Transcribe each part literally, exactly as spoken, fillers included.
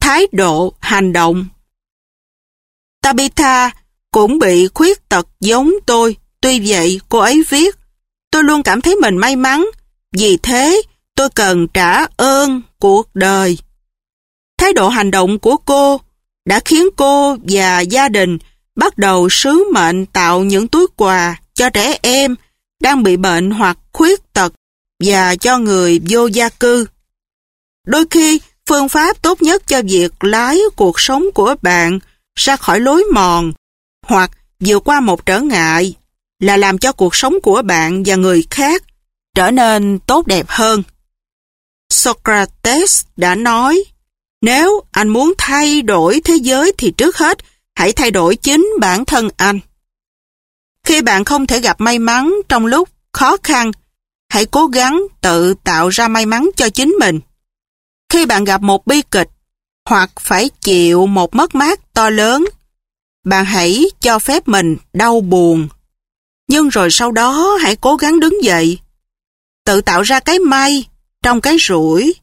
thái độ hành động. Tabitha cũng bị khuyết tật giống tôi, tuy vậy cô ấy viết, tôi luôn cảm thấy mình may mắn, vì thế tôi cần trả ơn cuộc đời. Thái độ hành động của cô đã khiến cô và gia đình bắt đầu sứ mệnh tạo những túi quà cho trẻ em đang bị bệnh hoặc khuyết tật và cho người vô gia cư. Đôi khi, phương pháp tốt nhất cho việc lái cuộc sống của bạn ra khỏi lối mòn hoặc vượt qua một trở ngại là làm cho cuộc sống của bạn và người khác trở nên tốt đẹp hơn. Socrates đã nói, nếu anh muốn thay đổi thế giới thì trước hết hãy thay đổi chính bản thân anh. Khi bạn không thể gặp may mắn trong lúc khó khăn, hãy cố gắng tự tạo ra may mắn cho chính mình. Khi bạn gặp một bi kịch hoặc phải chịu một mất mát to lớn, bạn hãy cho phép mình đau buồn. Nhưng rồi sau đó hãy cố gắng đứng dậy, tự tạo ra cái may trong cái rủi.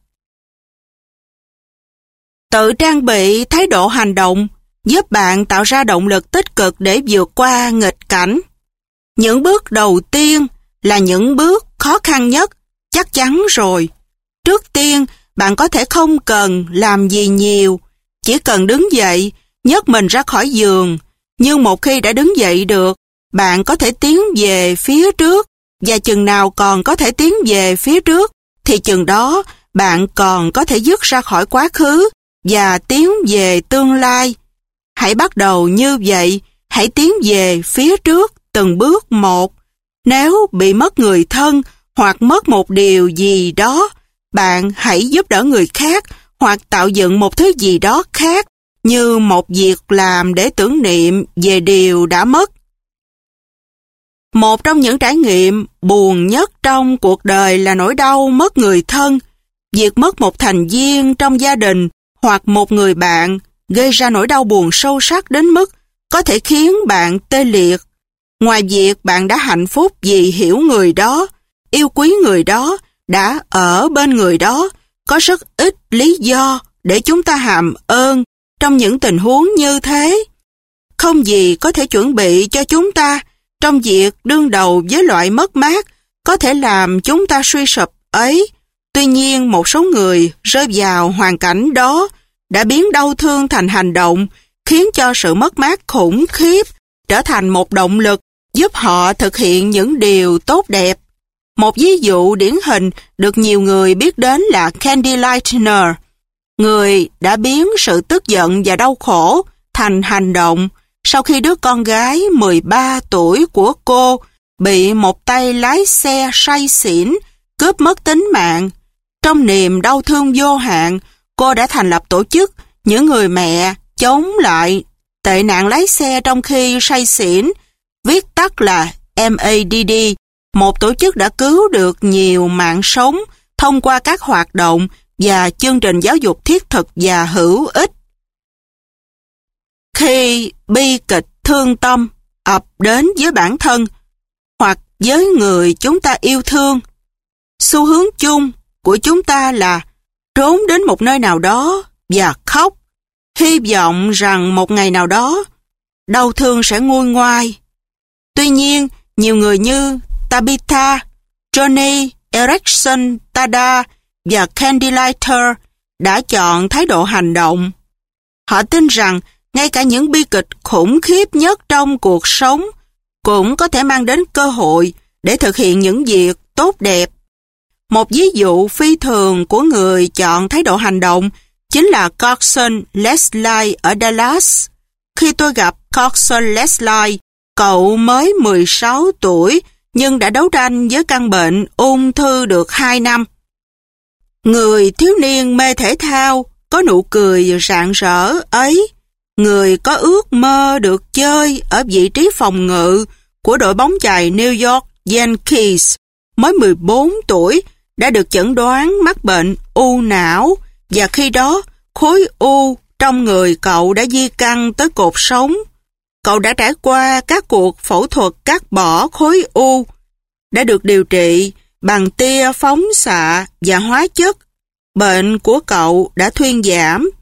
Tự trang bị thái độ hành động giúp bạn tạo ra động lực tích cực để vượt qua nghịch cảnh. Những bước đầu tiên là những bước khó khăn nhất, chắc chắn rồi. Trước tiên, bạn có thể không cần làm gì nhiều, chỉ cần đứng dậy, nhấc mình ra khỏi giường. Nhưng một khi đã đứng dậy được, bạn có thể tiến về phía trước, và chừng nào còn có thể tiến về phía trước, thì chừng đó bạn còn có thể dứt ra khỏi quá khứ và tiến về tương lai. Hãy bắt đầu như vậy, hãy tiến về phía trước từng bước một. Nếu bị mất người thân hoặc mất một điều gì đó, bạn hãy giúp đỡ người khác hoặc tạo dựng một thứ gì đó khác như một việc làm để tưởng niệm về điều đã mất. Một trong những trải nghiệm buồn nhất trong cuộc đời là nỗi đau mất người thân. Việc mất một thành viên trong gia đình hoặc một người bạn gây ra nỗi đau buồn sâu sắc đến mức có thể khiến bạn tê liệt. Ngoài việc bạn đã hạnh phúc vì hiểu người đó, yêu quý người đó, đã ở bên người đó, có rất ít lý do để chúng ta hàm ơn trong những tình huống như thế. Không gì có thể chuẩn bị cho chúng ta trong việc đương đầu với loại mất mát có thể làm chúng ta suy sụp ấy. Tuy nhiên, một số người rơi vào hoàn cảnh đó đã biến đau thương thành hành động, khiến cho sự mất mát khủng khiếp trở thành một động lực giúp họ thực hiện những điều tốt đẹp. Một ví dụ điển hình được nhiều người biết đến là Candy Lightner, người đã biến sự tức giận và đau khổ thành hành động sau khi đứa con gái mười ba tuổi của cô bị một tay lái xe say xỉn cướp mất tính mạng. Trong niềm đau thương vô hạn, cô đã thành lập tổ chức những người mẹ chống lại tệ nạn lái xe trong khi say xỉn, viết tắt là em a đê đê, một tổ chức đã cứu được nhiều mạng sống thông qua các hoạt động và chương trình giáo dục thiết thực và hữu ích. Khi bi kịch thương tâm ập đến với bản thân hoặc với người chúng ta yêu thương, xu hướng chung của chúng ta là trốn đến một nơi nào đó và khóc, hy vọng rằng một ngày nào đó đau thương sẽ nguôi ngoai. Tuy nhiên, nhiều người như Tabitha, Johnny, Erickson, Tada và Candy Lighter đã chọn thái độ hành động. Họ tin rằng ngay cả những bi kịch khủng khiếp nhất trong cuộc sống cũng có thể mang đến cơ hội để thực hiện những việc tốt đẹp. Một ví dụ phi thường của người chọn thái độ hành động chính là Carson Leslie ở Dallas. Khi tôi gặp Carson Leslie, cậu mới mười sáu tuổi nhưng đã đấu tranh với căn bệnh ung thư được hai năm. Người thiếu niên mê thể thao, có nụ cười rạng rỡ ấy, người có ước mơ được chơi ở vị trí phòng ngự của đội bóng chày New York Yankees, mới mười bốn tuổi, đã được chẩn đoán mắc bệnh u não, và khi đó khối u trong người cậu đã di căn tới cột sống. Cậu đã trải qua các cuộc phẫu thuật cắt bỏ khối u, đã được điều trị bằng tia phóng xạ và hóa chất. Bệnh của cậu đã thuyên giảm,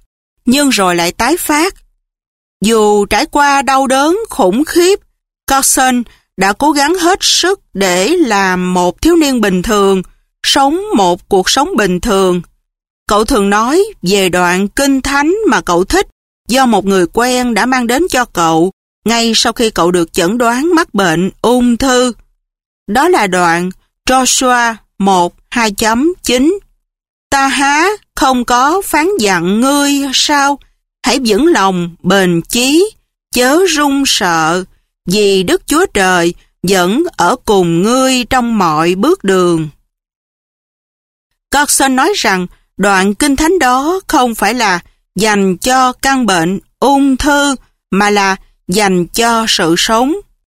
nhưng rồi lại tái phát. Dù trải qua đau đớn khủng khiếp, Carson đã cố gắng hết sức để làm một thiếu niên bình thường, sống một cuộc sống bình thường. Cậu thường nói về đoạn kinh thánh mà cậu thích do một người quen đã mang đến cho cậu ngay sau khi cậu được chẩn đoán mắc bệnh ung thư. Đó là đoạn Joshua một hai chấm chín. Ta há không có phán dặn ngươi sao? Hãy vững lòng, bền chí, chớ run sợ, vì Đức Chúa Trời vẫn ở cùng ngươi trong mọi bước đường. Carson nói rằng đoạn kinh thánh đó không phải là dành cho căn bệnh ung thư, mà là dành cho sự sống.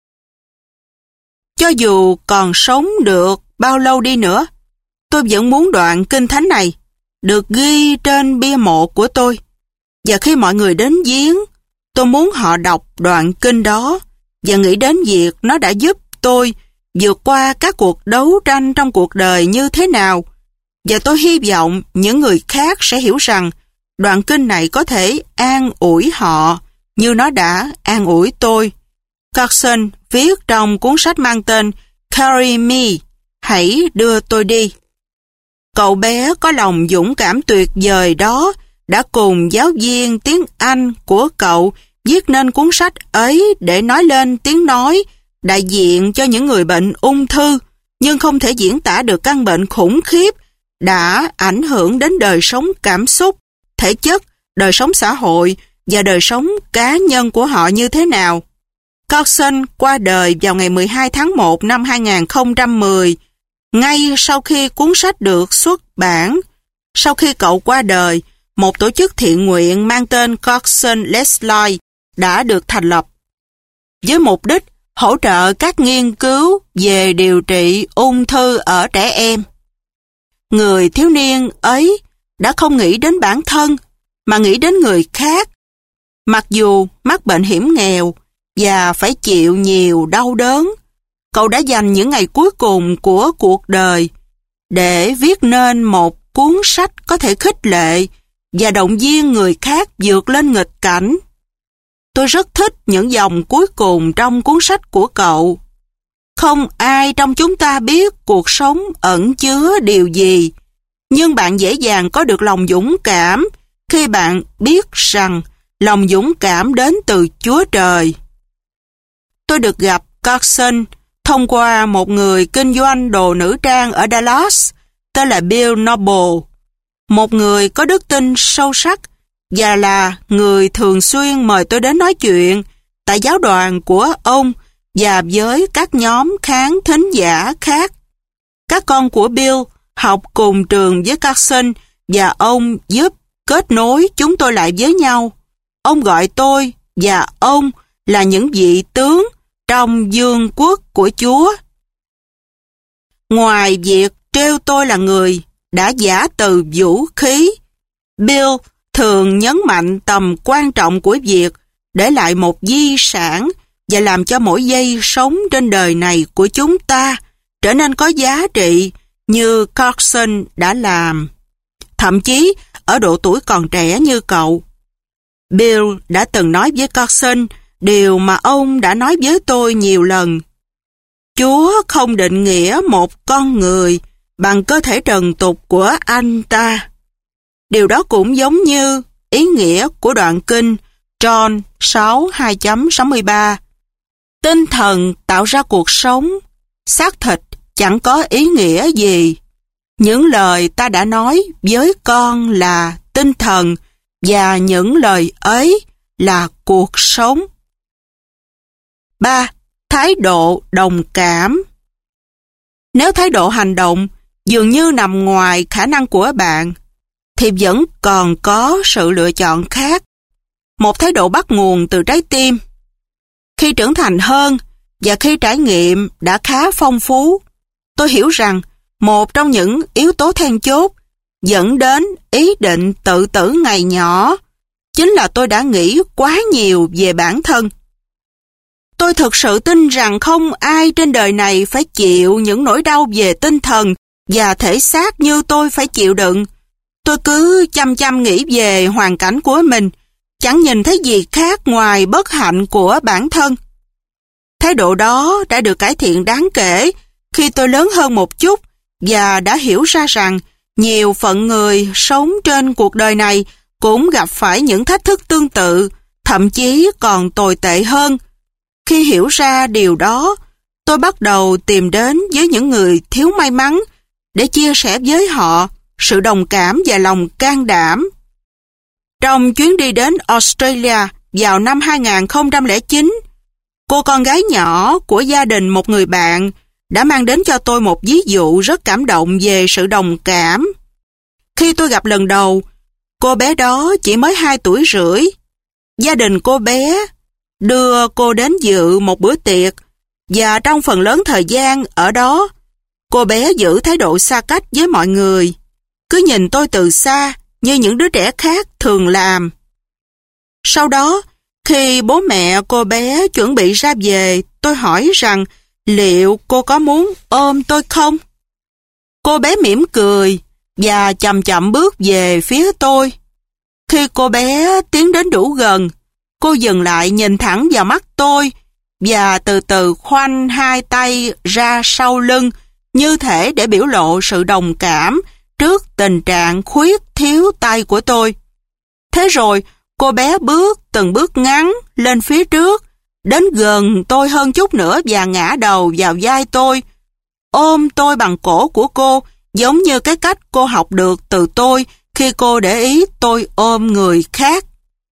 Cho dù còn sống được bao lâu đi nữa, tôi vẫn muốn đoạn kinh thánh này được ghi trên bia mộ của tôi. Và khi mọi người đến viếng, tôi muốn họ đọc đoạn kinh đó và nghĩ đến việc nó đã giúp tôi vượt qua các cuộc đấu tranh trong cuộc đời như thế nào. Và tôi hy vọng những người khác sẽ hiểu rằng đoạn kinh này có thể an ủi họ như nó đã an ủi tôi. Carson viết trong cuốn sách mang tên Carry Me, hãy đưa tôi đi. Cậu bé có lòng dũng cảm tuyệt vời đó đã cùng giáo viên tiếng Anh của cậu viết nên cuốn sách ấy để nói lên tiếng nói đại diện cho những người bệnh ung thư, nhưng không thể diễn tả được căn bệnh khủng khiếp đã ảnh hưởng đến đời sống cảm xúc, thể chất, đời sống xã hội và đời sống cá nhân của họ như thế nào. Carson qua đời vào ngày mười hai tháng một năm hai nghìn không trăm mười, ngay sau khi cuốn sách được xuất bản. Sau khi cậu qua đời, một tổ chức thiện nguyện mang tên Carson Let's Live đã được thành lập với mục đích hỗ trợ các nghiên cứu về điều trị ung thư ở trẻ em. Người thiếu niên ấy đã không nghĩ đến bản thân mà nghĩ đến người khác. Mặc dù mắc bệnh hiểm nghèo và phải chịu nhiều đau đớn, cậu đã dành những ngày cuối cùng của cuộc đời để viết nên một cuốn sách có thể khích lệ và động viên người khác vượt lên nghịch cảnh. Tôi rất thích những dòng cuối cùng trong cuốn sách của cậu. Không ai trong chúng ta biết cuộc sống ẩn chứa điều gì, nhưng bạn dễ dàng có được lòng dũng cảm khi bạn biết rằng lòng dũng cảm đến từ Chúa Trời. Tôi được gặp Carson thông qua một người kinh doanh đồ nữ trang ở Dallas tên là Bill Noble, một người có đức tin sâu sắc và là người thường xuyên mời tôi đến nói chuyện tại giáo đoàn của ông và với các nhóm khán thính giả khác. Các con của Bill học cùng trường với Carson và ông giúp kết nối chúng tôi lại với nhau. Ông gọi tôi và ông là những vị tướng trong vương quốc của Chúa. Ngoài việc trêu tôi là người đã giả từ vũ khí, Bill thường nhấn mạnh tầm quan trọng của việc để lại một di sản và làm cho mỗi giây sống trên đời này của chúng ta trở nên có giá trị như Carson đã làm. Thậm chí ở độ tuổi còn trẻ như cậu, Bill đã từng nói với Carson điều mà ông đã nói với tôi nhiều lần. Chúa không định nghĩa một con người bằng cơ thể trần tục của anh ta. Điều đó cũng giống như ý nghĩa của đoạn kinh John sáu hai sáu ba. Tinh thần tạo ra cuộc sống, xác thịt chẳng có ý nghĩa gì. Những lời ta đã nói với con là tinh thần và những lời ấy là cuộc sống. ba. Thái độ đồng cảm. Nếu thái độ hành động dường như nằm ngoài khả năng của bạn, thì vẫn còn có sự lựa chọn khác. Một thái độ bắt nguồn từ trái tim. Khi trưởng thành hơn và khi trải nghiệm đã khá phong phú, tôi hiểu rằng một trong những yếu tố then chốt dẫn đến ý định tự tử ngày nhỏ chính là tôi đã nghĩ quá nhiều về bản thân. Tôi thực sự tin rằng không ai trên đời này phải chịu những nỗi đau về tinh thần và thể xác như tôi phải chịu đựng. Tôi cứ chăm chăm nghĩ về hoàn cảnh của mình, chẳng nhìn thấy gì khác ngoài bất hạnh của bản thân. Thái độ đó đã được cải thiện đáng kể khi tôi lớn hơn một chút và đã hiểu ra rằng nhiều phận người sống trên cuộc đời này cũng gặp phải những thách thức tương tự, thậm chí còn tồi tệ hơn. Khi hiểu ra điều đó, tôi bắt đầu tìm đến với những người thiếu may mắn để chia sẻ với họ sự đồng cảm và lòng can đảm. Trong chuyến đi đến Australia vào năm hai nghìn không trăm lẻ chín, cô con gái nhỏ của gia đình một người bạn đã mang đến cho tôi một ví dụ rất cảm động về sự đồng cảm. Khi tôi gặp lần đầu, cô bé đó chỉ mới hai tuổi rưỡi. Gia đình cô bé đưa cô đến dự một bữa tiệc và trong phần lớn thời gian ở đó, cô bé giữ thái độ xa cách với mọi người, cứ nhìn tôi từ xa như những đứa trẻ khác thường làm. Sau đó, khi bố mẹ cô bé chuẩn bị ra về, tôi hỏi rằng liệu cô có muốn ôm tôi không? Cô bé mỉm cười và chậm chậm bước về phía tôi. Khi cô bé tiến đến đủ gần, cô dừng lại nhìn thẳng vào mắt tôi và từ từ khoanh hai tay ra sau lưng như thể để biểu lộ sự đồng cảm trước tình trạng khuyết thiếu tay của tôi. Thế rồi, cô bé bước từng bước ngắn lên phía trước, đến gần tôi hơn chút nữa và ngã đầu vào vai tôi, ôm tôi bằng cổ của cô, giống như cái cách cô học được từ tôi khi cô để ý tôi ôm người khác.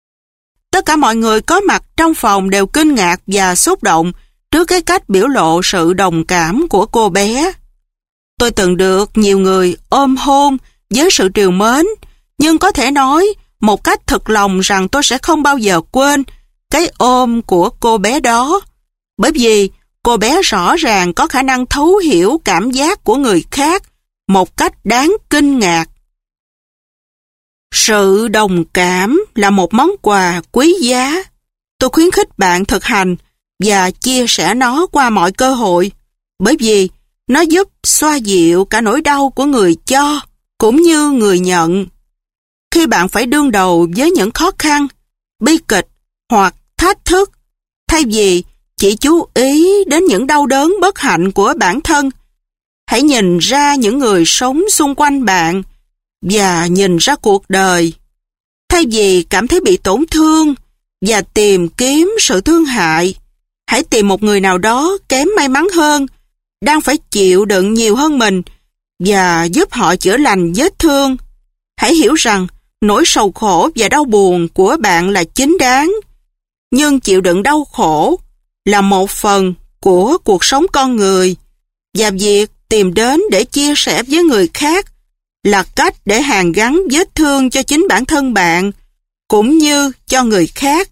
Tất cả mọi người có mặt trong phòng đều kinh ngạc và xúc động trước cái cách biểu lộ sự đồng cảm của cô bé. Tôi từng được nhiều người ôm hôn với sự trìu mến, nhưng có thể nói một cách thật lòng rằng tôi sẽ không bao giờ quên cái ôm của cô bé đó, bởi vì cô bé rõ ràng có khả năng thấu hiểu cảm giác của người khác một cách đáng kinh ngạc. Sự đồng cảm là một món quà quý giá. Tôi khuyến khích bạn thực hành và chia sẻ nó qua mọi cơ hội, bởi vì nó giúp xoa dịu cả nỗi đau của người cho cũng như người nhận. Khi bạn phải đương đầu với những khó khăn, bi kịch hoặc thách thức, thay vì chỉ chú ý đến những đau đớn bất hạnh của bản thân, hãy nhìn ra những người sống xung quanh bạn và nhìn ra cuộc đời. Thay vì cảm thấy bị tổn thương và tìm kiếm sự thương hại, hãy tìm một người nào đó kém may mắn hơn, đang phải chịu đựng nhiều hơn mình và giúp họ chữa lành vết thương. Hãy hiểu rằng nỗi sầu khổ và đau buồn của bạn là chính đáng, nhưng chịu đựng đau khổ là một phần của cuộc sống con người, và việc tìm đến để chia sẻ với người khác là cách để hàn gắn vết thương cho chính bản thân bạn cũng như cho người khác.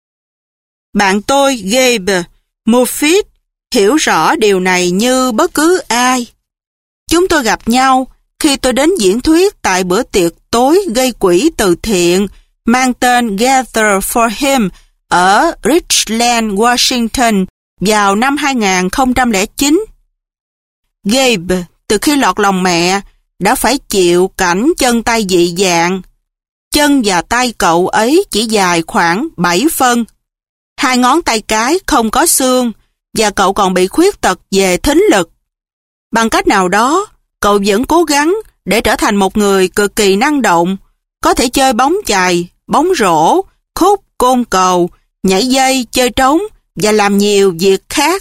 Bạn tôi Gabe Moffitt hiểu rõ điều này như bất cứ ai. Chúng tôi gặp nhau khi tôi đến diễn thuyết tại bữa tiệc tối gây quỹ từ thiện mang tên Gather for Him ở Richland, Washington vào năm hai nghìn không trăm lẻ chín. Gabe, từ khi lọt lòng mẹ, đã phải chịu cảnh chân tay dị dạng. Chân và tay cậu ấy chỉ dài khoảng bảy phân. Hai ngón tay cái không có xương và cậu còn bị khuyết tật về thính lực. Bằng cách nào đó, cậu vẫn cố gắng để trở thành một người cực kỳ năng động, có thể chơi bóng chày, bóng rổ, khúc, côn cầu, nhảy dây, chơi trống và làm nhiều việc khác.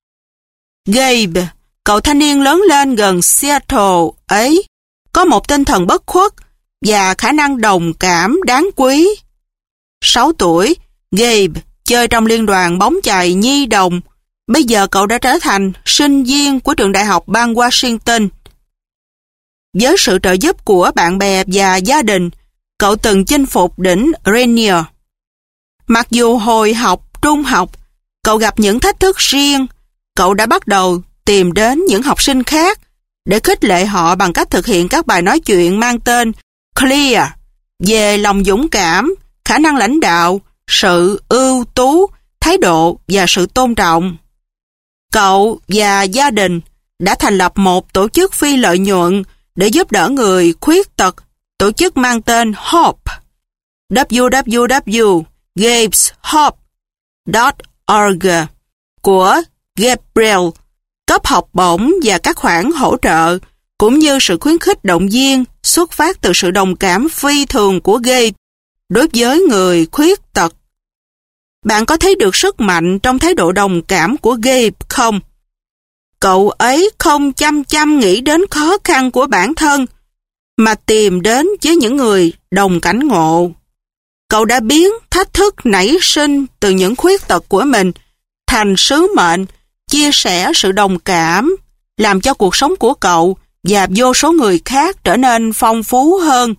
Gabe, cậu thanh niên lớn lên gần Seattle ấy, có một tinh thần bất khuất và khả năng đồng cảm đáng quý. Sáu tuổi, Gabe chơi trong liên đoàn bóng chày nhi đồng. Bây giờ cậu đã trở thành sinh viên của trường đại học bang Washington. Với sự trợ giúp của bạn bè và gia đình, cậu từng chinh phục đỉnh Rainier. Mặc dù hồi học trung học, cậu gặp những thách thức riêng, cậu đã bắt đầu tìm đến những học sinh khác để khích lệ họ bằng cách thực hiện các bài nói chuyện mang tên Clear về lòng dũng cảm, khả năng lãnh đạo, sự ưu tú, thái độ và sự tôn trọng. Cậu và gia đình đã thành lập một tổ chức phi lợi nhuận để giúp đỡ người khuyết tật, tổ chức mang tên Hope, w w w chấm gabe's hope chấm org của Gabriel, cấp học bổng và các khoản hỗ trợ, cũng như sự khuyến khích động viên xuất phát từ sự đồng cảm phi thường của Gabe đối với người khuyết tật. Bạn có thấy được sức mạnh trong thái độ đồng cảm của Gabe không? Cậu ấy không chăm chăm nghĩ đến khó khăn của bản thân, mà tìm đến với những người đồng cảnh ngộ. Cậu đã biến thách thức nảy sinh từ những khuyết tật của mình thành sứ mệnh, chia sẻ sự đồng cảm, làm cho cuộc sống của cậu và vô số người khác trở nên phong phú hơn.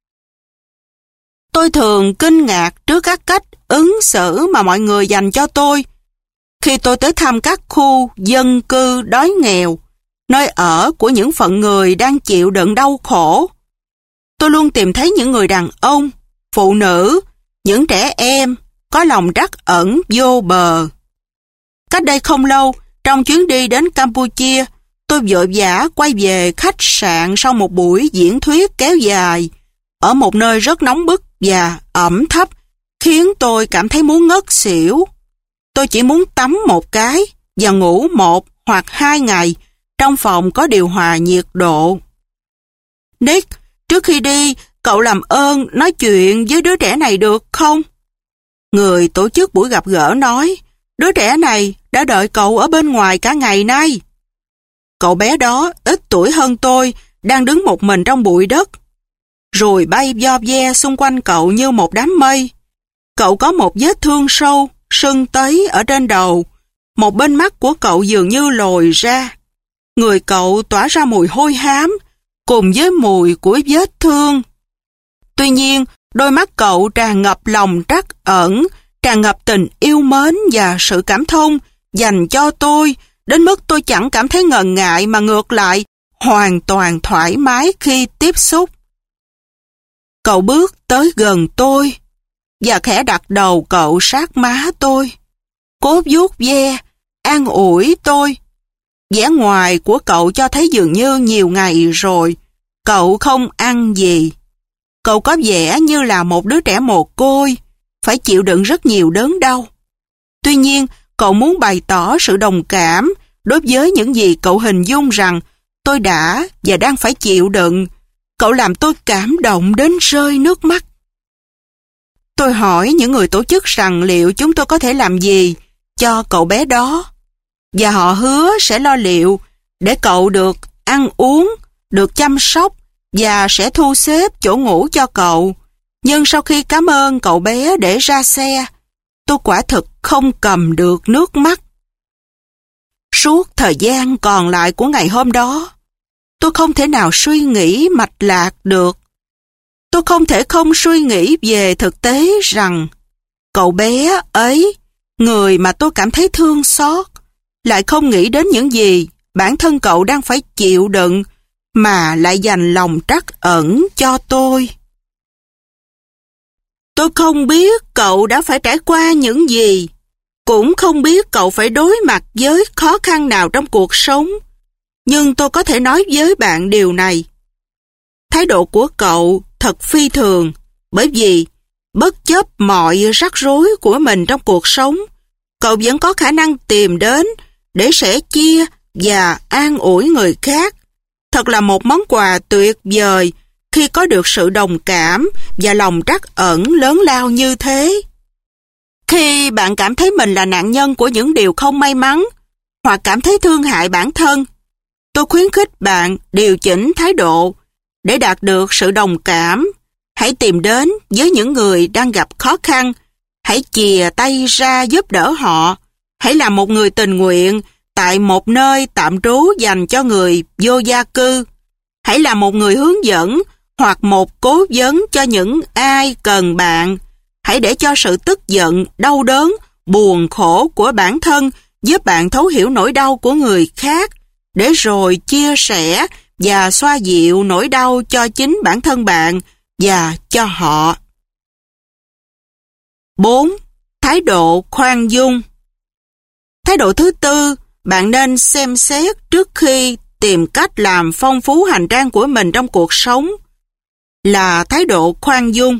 Tôi thường kinh ngạc trước các cách ứng xử mà mọi người dành cho tôi. Khi tôi tới thăm các khu dân cư đói nghèo, nơi ở của những phận người đang chịu đựng đau khổ, tôi luôn tìm thấy những người đàn ông, phụ nữ, những trẻ em có lòng trắc ẩn vô bờ. Cách đây không lâu, trong chuyến đi đến Campuchia, tôi vội vã quay về khách sạn sau một buổi diễn thuyết kéo dài ở một nơi rất nóng bức và ẩm thấp, khiến tôi cảm thấy muốn ngất xỉu. Tôi chỉ muốn tắm một cái và ngủ một hoặc hai ngày trong phòng có điều hòa nhiệt độ. Nick, trước khi đi, cậu làm ơn nói chuyện với đứa trẻ này được không? Người tổ chức buổi gặp gỡ nói, đứa trẻ này đã đợi cậu ở bên ngoài cả ngày nay. Cậu bé đó ít tuổi hơn tôi, đang đứng một mình trong bụi đất. Rồi bay vo ve xung quanh cậu như một đám mây. Cậu có một vết thương sâu, sưng tấy ở trên đầu. Một bên mắt của cậu dường như lồi ra. Người cậu tỏa ra mùi hôi hám, cùng với mùi của vết thương. Tuy nhiên, đôi mắt cậu tràn ngập lòng trắc ẩn, tràn ngập tình yêu mến và sự cảm thông dành cho tôi, đến mức tôi chẳng cảm thấy ngần ngại mà ngược lại hoàn toàn thoải mái khi tiếp xúc. Cậu bước tới gần tôi và khẽ đặt đầu cậu sát má tôi, cố vuốt ve, an ủi tôi. Vẻ ngoài của cậu cho thấy dường như nhiều ngày rồi cậu không ăn gì. Cậu có vẻ như là một đứa trẻ mồ côi, phải chịu đựng rất nhiều đớn đau. Tuy nhiên, cậu muốn bày tỏ sự đồng cảm đối với những gì cậu hình dung rằng tôi đã và đang phải chịu đựng. Cậu làm tôi cảm động đến rơi nước mắt. Tôi hỏi những người tổ chức rằng liệu chúng tôi có thể làm gì cho cậu bé đó, và họ hứa sẽ lo liệu để cậu được ăn uống, được chăm sóc và sẽ thu xếp chỗ ngủ cho cậu. Nhưng sau khi cảm ơn cậu bé để ra xe, tôi quả thực không cầm được nước mắt. Suốt thời gian còn lại của ngày hôm đó, tôi không thể nào suy nghĩ mạch lạc được. Tôi không thể không suy nghĩ về thực tế rằng cậu bé ấy, người mà tôi cảm thấy thương xót, lại không nghĩ đến những gì bản thân cậu đang phải chịu đựng, mà lại dành lòng trắc ẩn cho tôi. Tôi không biết cậu đã phải trải qua những gì, cũng không biết cậu phải đối mặt với khó khăn nào trong cuộc sống, nhưng tôi có thể nói với bạn điều này. Thái độ của cậu thật phi thường, bởi vì bất chấp mọi rắc rối của mình trong cuộc sống, cậu vẫn có khả năng tìm đến để sẻ chia và an ủi người khác. Thật là một món quà tuyệt vời khi có được sự đồng cảm và lòng trắc ẩn lớn lao như thế. Khi bạn cảm thấy mình là nạn nhân của những điều không may mắn, hoặc cảm thấy thương hại bản thân, tôi khuyến khích bạn điều chỉnh thái độ để đạt được sự đồng cảm. Hãy tìm đến với những người đang gặp khó khăn, hãy chìa tay ra giúp đỡ họ, hãy làm một người tình nguyện tại một nơi tạm trú dành cho người vô gia cư, hãy là một người hướng dẫn hoặc một cố vấn cho những ai cần bạn. Hãy để cho sự tức giận, đau đớn, buồn khổ của bản thân giúp bạn thấu hiểu nỗi đau của người khác, để rồi chia sẻ và xoa dịu nỗi đau cho chính bản thân bạn và cho họ. bốn. Thái độ khoan dung. Thái độ thứ tư, bạn nên xem xét trước khi tìm cách làm phong phú hành trang của mình trong cuộc sống. là thái độ khoan dung.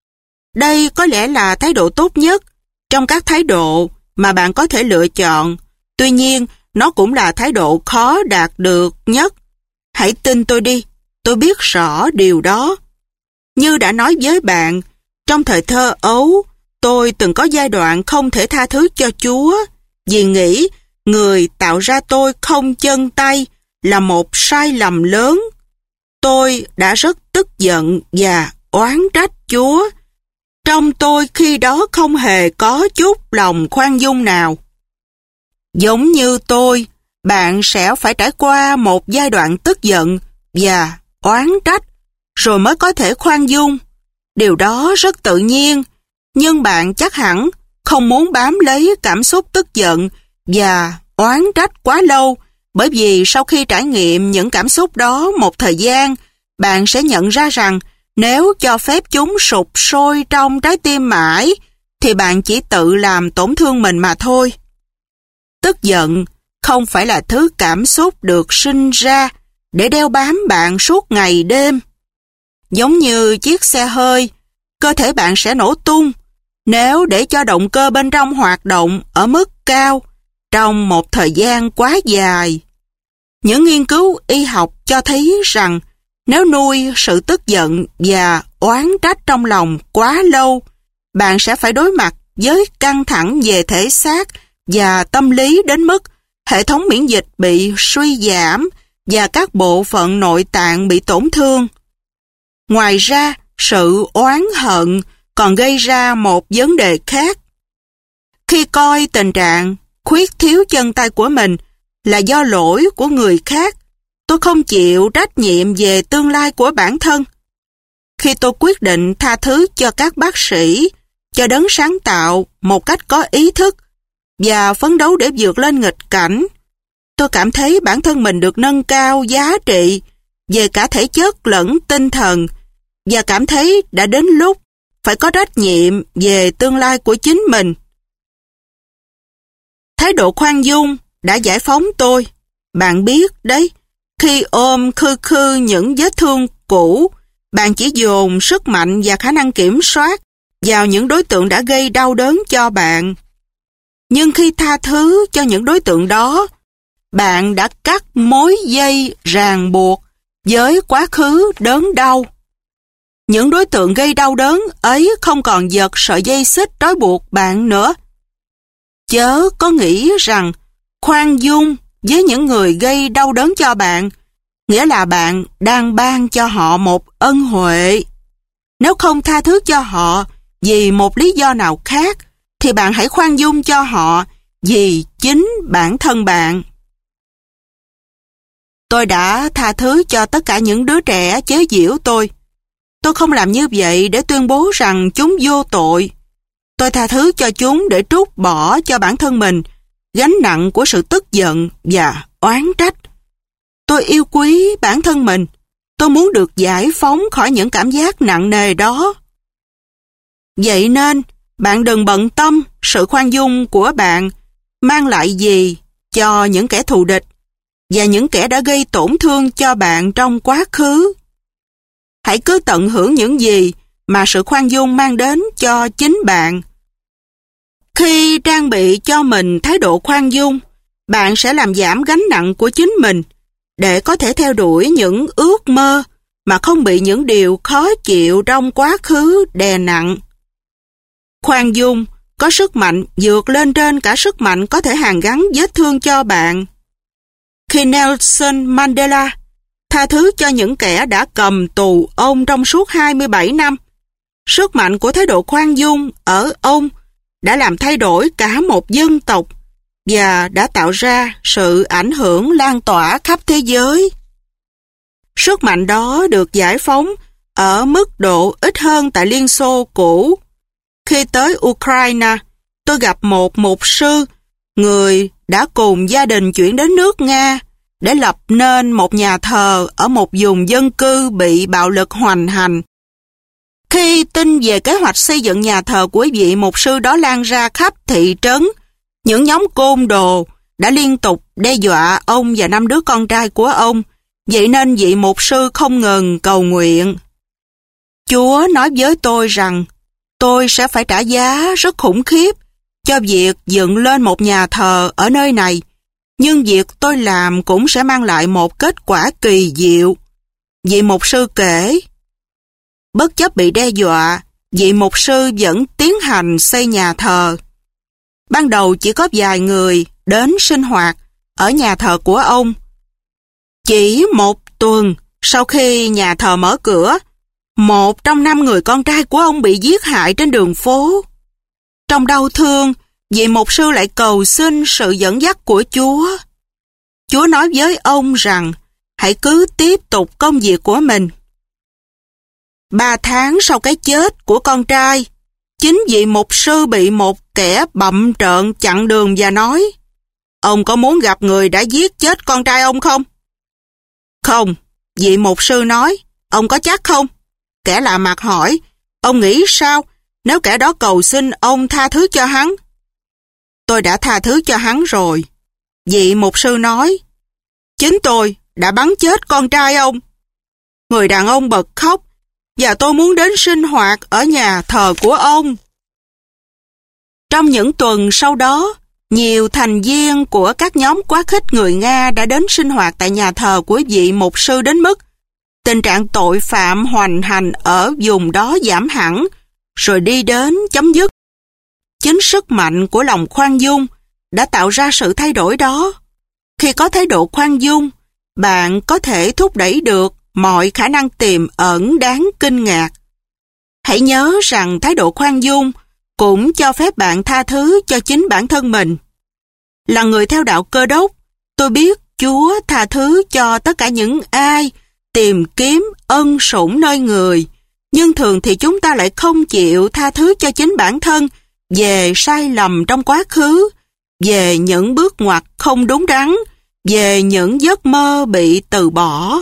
Đây có lẽ là thái độ tốt nhất trong các thái độ mà bạn có thể lựa chọn. Tuy nhiên, nó cũng là thái độ khó đạt được nhất. Hãy tin tôi đi, tôi biết rõ điều đó. Như đã nói với bạn, trong thời thơ ấu, tôi từng có giai đoạn không thể tha thứ cho Chúa vì nghĩ người tạo ra tôi không chân tay là một sai lầm lớn. Tôi đã rất tức giận và oán trách Chúa. Trong tôi khi đó không hề có chút lòng khoan dung nào. Giống như tôi, bạn sẽ phải trải qua một giai đoạn tức giận và oán trách rồi mới có thể khoan dung. Điều đó rất tự nhiên, nhưng bạn chắc hẳn không muốn bám lấy cảm xúc tức giận và oán trách quá lâu, bởi vì sau khi trải nghiệm những cảm xúc đó một thời gian, bạn sẽ nhận ra rằng nếu cho phép chúng sụp sôi trong trái tim mãi, thì bạn chỉ tự làm tổn thương mình mà thôi. Tức giận không phải là thứ cảm xúc được sinh ra để đeo bám bạn suốt ngày đêm. Giống như chiếc xe hơi, cơ thể bạn sẽ nổ tung nếu để cho động cơ bên trong hoạt động ở mức cao trong một thời gian quá dài. Những nghiên cứu y học cho thấy rằng nếu nuôi sự tức giận và oán trách trong lòng quá lâu, bạn sẽ phải đối mặt với căng thẳng về thể xác và tâm lý đến mức hệ thống miễn dịch bị suy giảm và các bộ phận nội tạng bị tổn thương. Ngoài ra, sự oán hận còn gây ra một vấn đề khác. Khi coi tình trạng khuyết thiếu chân tay của mình là do lỗi của người khác, tôi không chịu trách nhiệm về tương lai của bản thân. Khi tôi quyết định tha thứ cho các bác sĩ, cho đấng sáng tạo một cách có ý thức và phấn đấu để vượt lên nghịch cảnh, tôi cảm thấy bản thân mình được nâng cao giá trị về cả thể chất lẫn tinh thần và cảm thấy đã đến lúc phải có trách nhiệm về tương lai của chính mình. Thái độ khoan dung đã giải phóng tôi. Bạn biết đấy, khi ôm khư khư những vết thương cũ, bạn chỉ dồn sức mạnh và khả năng kiểm soát vào những đối tượng đã gây đau đớn cho bạn. Nhưng khi tha thứ cho những đối tượng đó, bạn đã cắt mối dây ràng buộc với quá khứ đớn đau. Những đối tượng gây đau đớn ấy không còn giật sợi dây xích trói buộc bạn nữa. Chớ có nghĩ rằng khoan dung với những người gây đau đớn cho bạn nghĩa là bạn đang ban cho họ một ân huệ. Nếu không tha thứ cho họ vì một lý do nào khác, thì bạn hãy khoan dung cho họ vì chính bản thân bạn. Tôi đã tha thứ cho tất cả những đứa trẻ chế giễu tôi. Tôi không làm như vậy để tuyên bố rằng chúng vô tội. Tôi tha thứ cho chúng để trút bỏ cho bản thân mình gánh nặng của sự tức giận và oán trách. Tôi yêu quý bản thân mình. Tôi muốn được giải phóng khỏi những cảm giác nặng nề đó. Vậy nên, bạn đừng bận tâm sự khoan dung của bạn mang lại gì cho những kẻ thù địch và những kẻ đã gây tổn thương cho bạn trong quá khứ. Hãy cứ tận hưởng những gì mà sự khoan dung mang đến cho chính bạn. Khi trang bị cho mình thái độ khoan dung, bạn sẽ làm giảm gánh nặng của chính mình để có thể theo đuổi những ước mơ mà không bị những điều khó chịu trong quá khứ đè nặng. Khoan dung có sức mạnh vượt lên trên cả sức mạnh có thể hàn gắn vết thương cho bạn. Khi Nelson Mandela tha thứ cho những kẻ đã cầm tù ông trong suốt hai mươi bảy năm, sức mạnh của thái độ khoan dung ở ông đã làm thay đổi cả một dân tộc và đã tạo ra sự ảnh hưởng lan tỏa khắp thế giới. Sức mạnh đó được giải phóng ở mức độ ít hơn tại Liên Xô cũ. Khi tới Ukraine, tôi gặp một mục sư, người đã cùng gia đình chuyển đến nước Nga để lập nên một nhà thờ ở một vùng dân cư bị bạo lực hoành hành. Khi tin về kế hoạch xây dựng nhà thờ của vị mục sư đó lan ra khắp thị trấn, những nhóm côn đồ đã liên tục đe dọa ông và năm đứa con trai của ông, vậy nên vị mục sư không ngừng cầu nguyện. Chúa nói với tôi rằng tôi sẽ phải trả giá rất khủng khiếp cho việc dựng lên một nhà thờ ở nơi này, nhưng việc tôi làm cũng sẽ mang lại một kết quả kỳ diệu. Vị mục sư kể, bất chấp bị đe dọa, vị mục sư vẫn tiến hành xây nhà thờ. Ban đầu chỉ có vài người đến sinh hoạt ở nhà thờ của ông. Chỉ một tuần sau khi nhà thờ mở cửa, một trong năm người con trai của ông bị giết hại trên đường phố. Trong đau thương, vị mục sư lại cầu xin sự dẫn dắt của Chúa. Chúa nói với ông rằng hãy cứ tiếp tục công việc của mình. Ba tháng sau cái chết của con trai, chính vị mục sư bị một kẻ bặm trợn chặn đường và nói, ông có muốn gặp người đã giết chết con trai ông không? Không, vị mục sư nói, ông có chắc không? Kẻ lạ mặt hỏi, ông nghĩ sao nếu kẻ đó cầu xin ông tha thứ cho hắn? Tôi đã tha thứ cho hắn rồi. Vị mục sư nói, chính tôi đã bắn chết con trai ông. Người đàn ông bật khóc, và tôi muốn đến sinh hoạt ở nhà thờ của ông. Trong những tuần sau đó, nhiều thành viên của các nhóm quá khích người Nga đã đến sinh hoạt tại nhà thờ của vị mục sư đến mức tình trạng tội phạm hoành hành ở vùng đó giảm hẳn, rồi đi đến chấm dứt. Chính sức mạnh của lòng khoan dung đã tạo ra sự thay đổi đó. Khi có thái độ khoan dung, bạn có thể thúc đẩy được mọi khả năng tiềm ẩn đáng kinh ngạc. Hãy nhớ rằng thái độ khoan dung cũng cho phép bạn tha thứ cho chính bản thân mình. Là người theo đạo Cơ Đốc, tôi biết Chúa tha thứ cho tất cả những ai tìm kiếm ân sủng nơi người, nhưng thường thì chúng ta lại không chịu tha thứ cho chính bản thân về sai lầm trong quá khứ, về những bước ngoặt không đúng đắn, về những giấc mơ bị từ bỏ.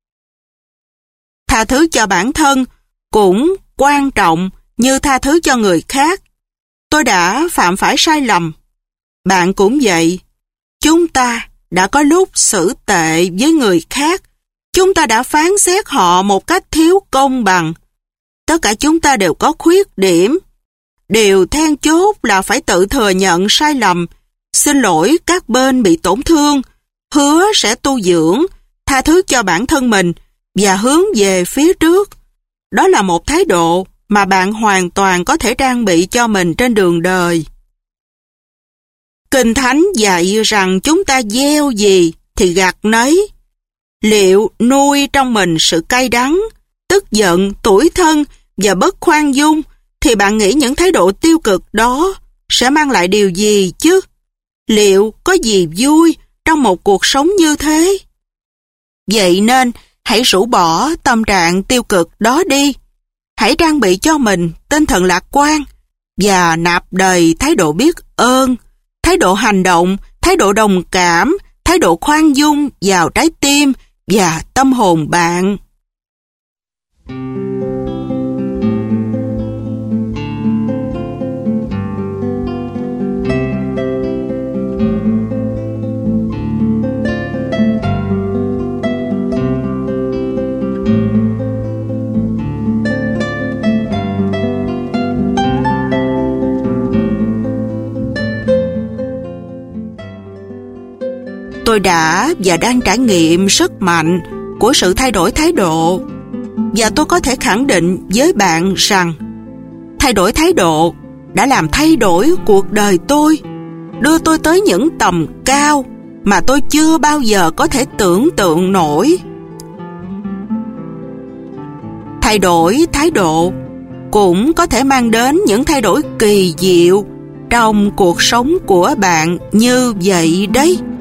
Tha thứ cho bản thân cũng quan trọng như tha thứ cho người khác. Tôi đã phạm phải sai lầm. Bạn cũng vậy. Chúng ta đã có lúc xử tệ với người khác. Chúng ta đã phán xét họ một cách thiếu công bằng. Tất cả chúng ta đều có khuyết điểm. Điều then chốt là phải tự thừa nhận sai lầm, xin lỗi các bên bị tổn thương, hứa sẽ tu dưỡng, tha thứ cho bản thân mình và hướng về phía trước. Đó là một thái độ mà bạn hoàn toàn có thể trang bị cho mình trên đường đời. Kinh Thánh dạy rằng chúng ta gieo gì thì gặt nấy. Liệu nuôi trong mình sự cay đắng, tức giận, tủi thân và bất khoan dung, thì bạn nghĩ những thái độ tiêu cực đó sẽ mang lại điều gì chứ? Liệu có gì vui trong một cuộc sống như thế? Vậy nên, hãy rũ bỏ tâm trạng tiêu cực đó đi. Hãy trang bị cho mình tinh thần lạc quan và nạp đầy thái độ biết ơn, thái độ hành động, thái độ đồng cảm, thái độ khoan dung vào trái tim và tâm hồn bạn. Tôi đã và đang trải nghiệm sức mạnh của sự thay đổi thái độ, và tôi có thể khẳng định với bạn rằng thay đổi thái độ đã làm thay đổi cuộc đời tôi, đưa tôi tới những tầm cao mà tôi chưa bao giờ có thể tưởng tượng nổi. Thay đổi thái độ cũng có thể mang đến những thay đổi kỳ diệu trong cuộc sống của bạn như vậy đấy.